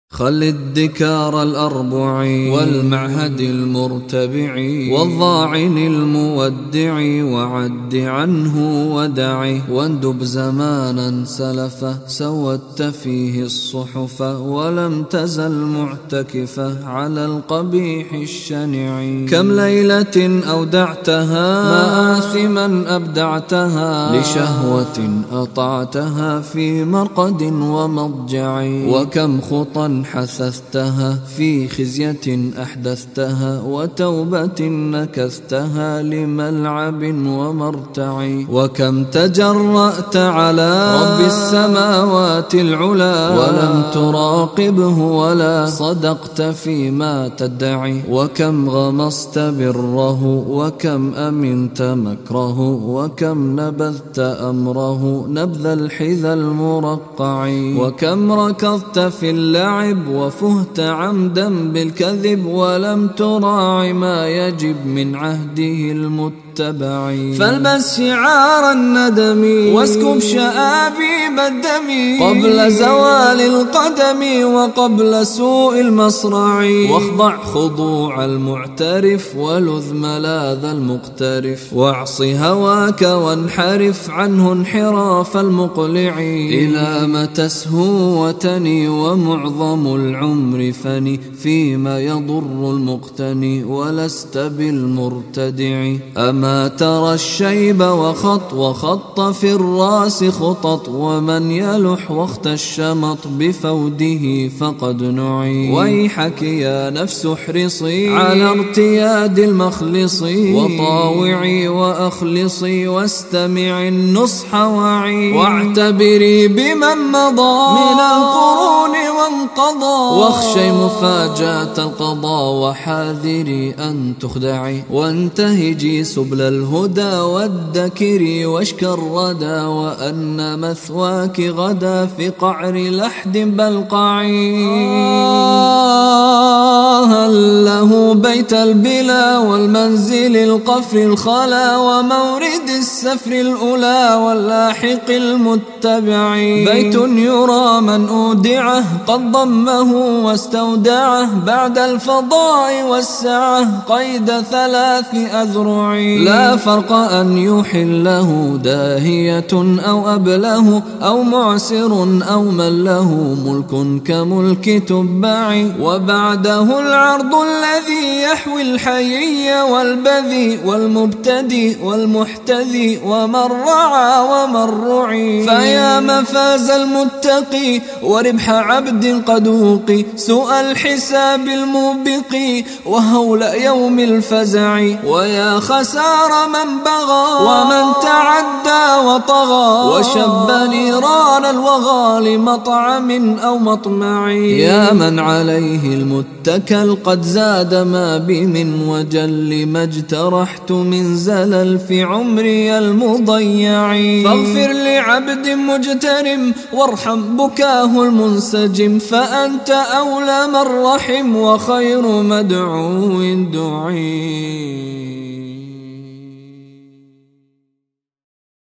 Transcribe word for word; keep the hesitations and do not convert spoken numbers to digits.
خل الدكار الأربع والمعهد المرتبع والضاعن المودع وعد عنه ودع واندب زمانا سلفه سودت فيه الصحف ولم تزل معتكفة على القبيح الشنع. كم ليلة أودعتها مآثما أبدعتها لشهوة أطعتها في مرقد ومضجع وكم خطا حثثتها في خزية أحدثتها وتوبة نكثتها لملعب ومرتع. وكم تجرأت على رب السماوات العلا ولم تراقبه ولا صدقت فيما تدعي. وكم غمصت بره وكم أمنت مكره وكم نبذت أمره نبذ الحذى المرقع. وكم ركضت في اللعب وفهت عمدا بالكذب ولم تراع ما يجب من عهده المتبع. فالبس شعار الندم واسكب شآبيب الدم قبل زوال القدم وقبل سوء المصرع. واخضع خضوع المعترف ولذ ملاذ المقترف واعص هواك وانحرف عنه انحراف المقلع. إلى متى اسهو وتني ومعظم العمر فني فيما يضر المقتني ولست بالمرتدع. أما ما ترى الشيب وخط وخط في الراس خطط ومن يلح وقت الشمط بفوده فقد نعي. ويحك يا نفس احرصي على ارتياد المخلص وطاوعي وأخلصي واستمعي النصح وعي. واعتبري بمن مضى من القرون وانقضى واخشي مفاجأة القضاء وحاذري أن تخدعي. وانتهجي سبل الهدى وادكري واشك الردى وأن مثواك غدا في قعر لحد بلقعي. هل له بيت البلا والمنزل القفر الخلا ومورد السفر الأولى واللاحق المتبع. بيت يرى من أودعه قد ضمه واستودعه بعد الفضاء والسعة قيد ثلاث أذرع. لا فرق أن يحله داهية أو أبله أو معسر أو من له ملك كملك تبع. وبعده العرض الذي يحوي الحيي والبذي والمبتدي والمحتذي ومن رعى ومن رعي. فيا مفاز المتقي وربح عبد قد وقي سوء الحساب الموبق وهول يوم الفزع. ويا خسار من بغى ومن تعدى وطغى وشب نيران الوغى لمطعم أو مطمع. يا من عليه المتكل قد زاد ما بي من وجل ما اجترحت من زلل في عمري المضيع. فاغفر لعبد مجترم وارحم بكاه المنسجم فأنت أولى من رحم وخير مدعو دعي.